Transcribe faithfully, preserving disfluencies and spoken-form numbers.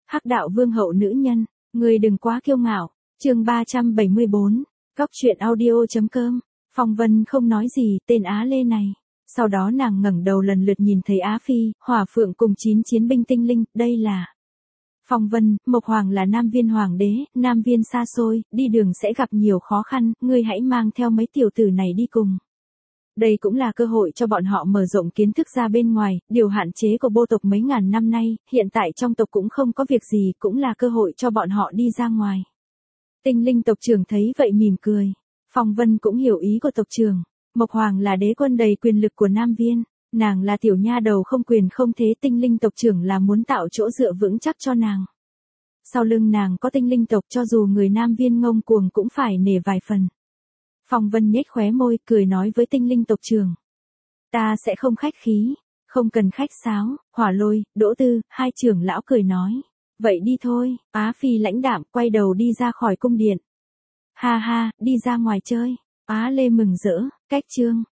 Hắc đạo vương hậu nữ nhân, người đừng quá kiêu ngạo. Chương ba trăm bảy mươi bốn, Góc truyện audio.com. Phong Vân không nói gì, tên Á Lê này. Sau đó nàng ngẩng đầu lần lượt nhìn thấy Á Phi, Hỏa Phượng cùng chín chiến binh tinh linh, đây là Phong Vân. Mộc Hoàng là Nam Viên hoàng đế, Nam Viên xa xôi, đi đường sẽ gặp nhiều khó khăn, ngươi hãy mang theo mấy tiểu tử này đi cùng. Đây cũng là cơ hội cho bọn họ mở rộng kiến thức ra bên ngoài, điều hạn chế của Bô tộc mấy ngàn năm nay, hiện tại trong tộc cũng không có việc gì, cũng là cơ hội cho bọn họ đi ra ngoài. Tinh linh tộc trưởng thấy vậy mỉm cười. Phong Vân cũng hiểu ý của tộc trưởng. Mộc Hoàng là đế quân đầy quyền lực của Nam Viên, nàng là tiểu nha đầu không quyền không thế, tinh linh tộc trưởng là muốn tạo chỗ dựa vững chắc cho nàng. Sau lưng nàng có tinh linh tộc, cho dù người Nam Viên ngông cuồng cũng phải nể vài phần. Phong Vân nhếch khóe môi, cười nói với tinh linh tộc trưởng. Ta sẽ không khách khí, không cần khách sáo. Hỏa Lôi, Đỗ Tư, hai trưởng lão cười nói. Vậy đi thôi. Á Phi lãnh đạm quay đầu đi ra khỏi cung điện. Ha ha, đi ra ngoài chơi. Á Lê mừng rỡ, cách chương.